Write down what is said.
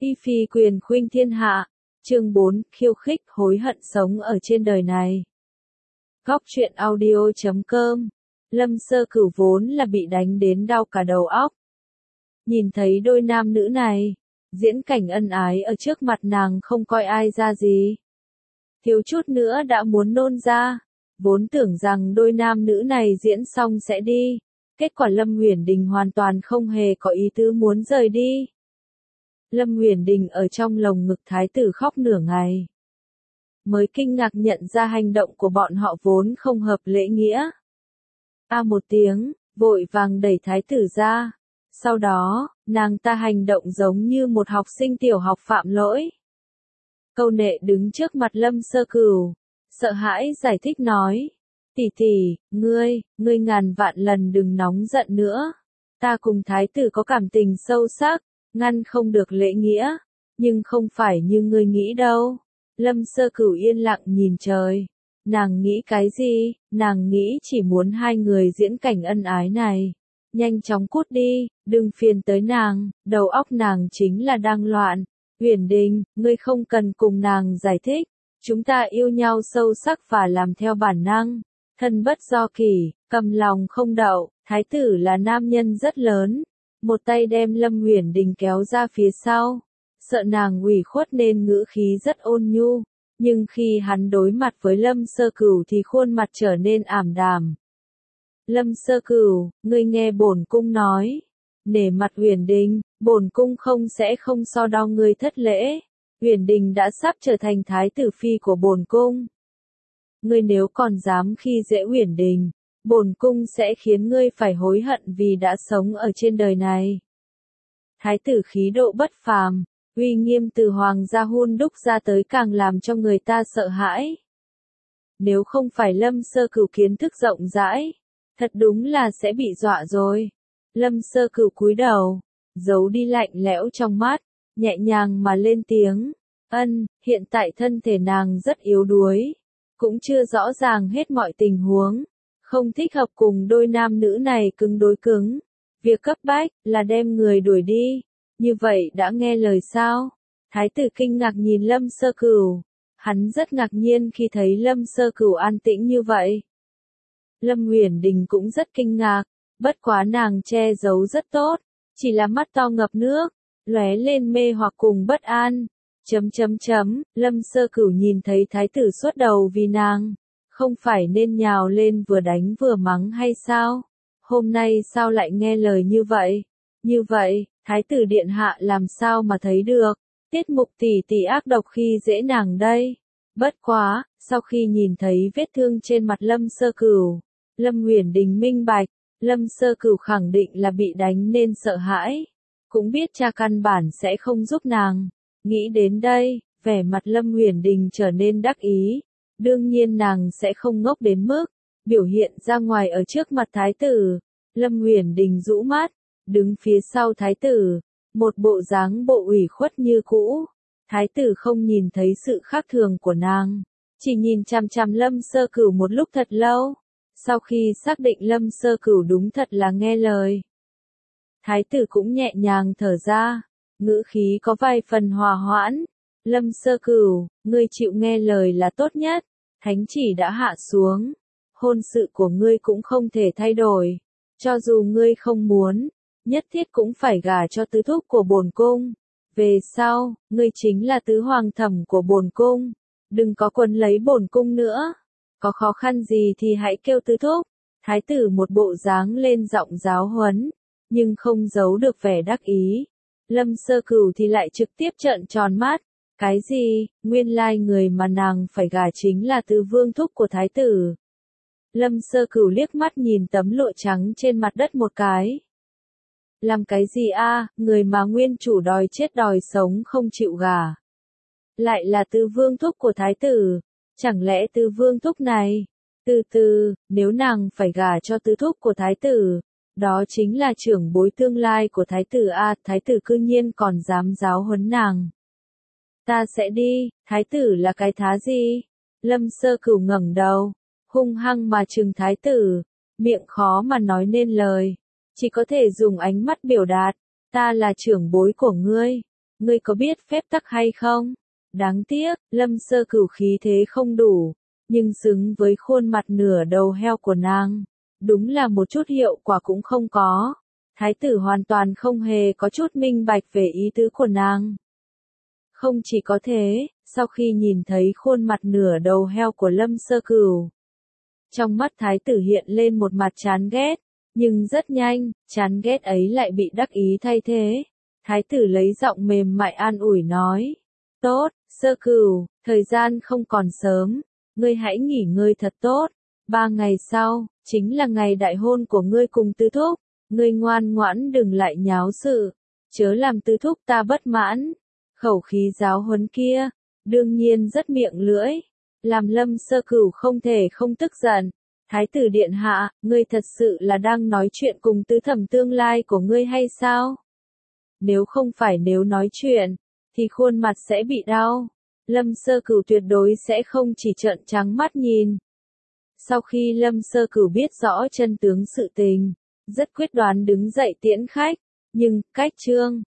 Y phi quyền khuynh thiên hạ, chương 4, khiêu khích hối hận sống ở trên đời này. Góc truyện audio.com. Lâm Sơ Cửu vốn là bị đánh đến đau cả đầu óc. Nhìn thấy đôi nam nữ này, diễn cảnh ân ái ở trước mặt nàng không coi ai ra gì. Thiếu chút nữa đã muốn nôn ra, vốn tưởng rằng đôi nam nữ này diễn xong sẽ đi. Kết quả Lâm Uyển Đình hoàn toàn không hề có ý tứ muốn rời đi. Lâm Uyển Đình ở trong lồng ngực thái tử khóc nửa ngày. Mới kinh ngạc nhận ra hành động của bọn họ vốn không hợp lễ nghĩa. Một tiếng, vội vàng đẩy thái tử ra. Sau đó, nàng ta hành động giống như một học sinh tiểu học phạm lỗi. Câu nệ đứng trước mặt Lâm Sơ Cửu, sợ hãi giải thích nói. Tỷ tỷ, ngươi ngàn vạn lần đừng nóng giận nữa. Ta cùng thái tử có cảm tình sâu sắc, ngăn không được lễ nghĩa, nhưng không phải như ngươi nghĩ đâu. Lâm Sơ Cửu yên lặng nhìn trời. Nàng nghĩ cái gì? Nàng nghĩ chỉ muốn hai người diễn cảnh ân ái này. Nhanh chóng cút đi, đừng phiền tới nàng, đầu óc nàng chính là đang loạn. Uyển Đình, ngươi không cần cùng nàng giải thích. Chúng ta yêu nhau sâu sắc và làm theo bản năng. Thân bất do kỷ, cầm lòng không đậu, thái tử là nam nhân rất lớn. Một tay đem Lâm Uyển Đình kéo ra phía sau. Sợ nàng ủy khuất nên ngữ khí rất ôn nhu. Nhưng khi hắn đối mặt với Lâm Sơ Cửu thì khuôn mặt trở nên ảm đạm. Lâm Sơ Cửu, ngươi nghe bổn cung nói. Nể mặt Uyển Đình, bổn cung không so đo ngươi thất lễ. Uyển Đình đã sắp trở thành thái tử phi của bổn cung. Ngươi nếu còn dám khi dễ Uyển Đình, bổn cung sẽ khiến ngươi phải hối hận vì đã sống ở trên đời này. Thái tử khí độ bất phàm, uy nghiêm từ hoàng gia hun đúc ra tới càng làm cho người ta sợ hãi. Nếu không phải Lâm Sơ Cửu kiến thức rộng rãi, thật đúng là sẽ bị dọa rồi. Lâm Sơ Cửu cúi đầu, giấu đi lạnh lẽo trong mắt, nhẹ nhàng mà lên tiếng. Hiện tại thân thể nàng rất yếu đuối, cũng chưa rõ ràng hết mọi tình huống, không thích hợp cùng đôi nam nữ này cứng đối cứng. Việc cấp bách là đem người đuổi đi. Như vậy đã nghe lời sao? Thái tử kinh ngạc nhìn Lâm Sơ Cửu. Hắn rất ngạc nhiên khi thấy Lâm Sơ Cửu an tĩnh như vậy. Lâm Uyển Đình cũng rất kinh ngạc, bất quá nàng che giấu rất tốt, chỉ là mắt to ngập nước, lóe lên mê hoặc cùng bất an. Lâm Sơ Cửu nhìn thấy thái tử xuất đầu vì nàng, không phải nên nhào lên vừa đánh vừa mắng hay sao? Hôm nay sao lại nghe lời như vậy? Như vậy, thái tử điện hạ làm sao mà thấy được? Tiết Mục tỷ tỷ ác độc khi dễ nàng đây. Bất quá, sau khi nhìn thấy vết thương trên mặt Lâm Sơ Cửu, Lâm Uyển Đình minh bạch, Lâm Sơ Cửu khẳng định là bị đánh nên sợ hãi, cũng biết cha căn bản sẽ không giúp nàng. Nghĩ đến đây, vẻ mặt Lâm Uyển Đình trở nên đắc ý. Đương nhiên nàng sẽ không ngốc đến mức biểu hiện ra ngoài ở trước mặt thái tử. Lâm Uyển Đình rũ mắt, đứng phía sau thái tử, một bộ dáng bộ ủy khuất như cũ. Thái tử không nhìn thấy sự khác thường của nàng, chỉ nhìn chằm chằm Lâm Sơ Cửu một lúc thật lâu. Sau khi xác định Lâm Sơ Cửu đúng thật là nghe lời, thái tử cũng nhẹ nhàng thở ra, ngữ khí có vài phần hòa hoãn. Lâm Sơ Cửu, ngươi chịu nghe lời là tốt nhất, thánh chỉ đã hạ xuống, hôn sự của ngươi cũng không thể thay đổi, cho dù ngươi không muốn, nhất thiết cũng phải gả cho tứ thúc của bổn cung. Về sau, ngươi chính là tứ hoàng thẩm của bổn cung, đừng có quấn lấy bổn cung nữa, có khó khăn gì thì hãy kêu tứ thúc. Thái tử một bộ dáng lên giọng giáo huấn, nhưng không giấu được vẻ đắc ý. Lâm Sơ Cửu thì lại trực tiếp trợn tròn mắt. Cái gì? Nguyên lai người mà nàng phải gả chính là tứ vương thúc của thái tử. Lâm Sơ Cửu liếc mắt nhìn tấm lụa trắng trên mặt đất một cái. Làm cái gì a? Người mà nguyên chủ đòi chết đòi sống không chịu gả, lại là tứ vương thúc của thái tử. Chẳng lẽ tứ vương thúc này, nếu nàng phải gả cho tứ thúc của thái tử, đó chính là trưởng bối tương lai của thái tử a. Thái tử cư nhiên còn dám giáo huấn nàng. Ta sẽ đi, thái tử là cái thá gì? Lâm Sơ Cửu ngẩng đầu, hung hăng mà trừng thái tử, miệng khó mà nói nên lời, chỉ có thể dùng ánh mắt biểu đạt. Ta là trưởng bối của ngươi, ngươi có biết phép tắc hay không? Đáng tiếc, Lâm Sơ Cửu khí thế không đủ, nhưng xứng với khuôn mặt nửa đầu heo của nàng. Đúng là một chút hiệu quả cũng không có. Thái tử hoàn toàn không hề có chút minh bạch về ý tứ của nàng. Không chỉ có thế, sau khi nhìn thấy khuôn mặt nửa đầu heo của Lâm Sơ Cửu, trong mắt thái tử hiện lên một mặt chán ghét, nhưng rất nhanh, chán ghét ấy lại bị đắc ý thay thế. Thái tử lấy giọng mềm mại an ủi nói, tốt, Sơ Cửu, thời gian không còn sớm, ngươi hãy nghỉ ngơi thật tốt, 3 ngày sau, chính là ngày đại hôn của ngươi cùng tứ thúc, ngươi ngoan ngoãn đừng lại nháo sự, chớ làm tứ thúc ta bất mãn. Khẩu khí giáo huấn kia, đương nhiên rất miệng lưỡi, làm Lâm Sơ Cửu không thể không tức giận. Thái tử điện hạ, ngươi thật sự là đang nói chuyện cùng tứ thẩm tương lai của ngươi hay sao? Nếu không phải nếu nói chuyện, thì khuôn mặt sẽ bị đau. Lâm Sơ Cửu tuyệt đối sẽ không chỉ trợn trắng mắt nhìn. Sau khi Lâm Sơ Cửu biết rõ chân tướng sự tình, rất quyết đoán đứng dậy tiễn khách, nhưng, cách trương,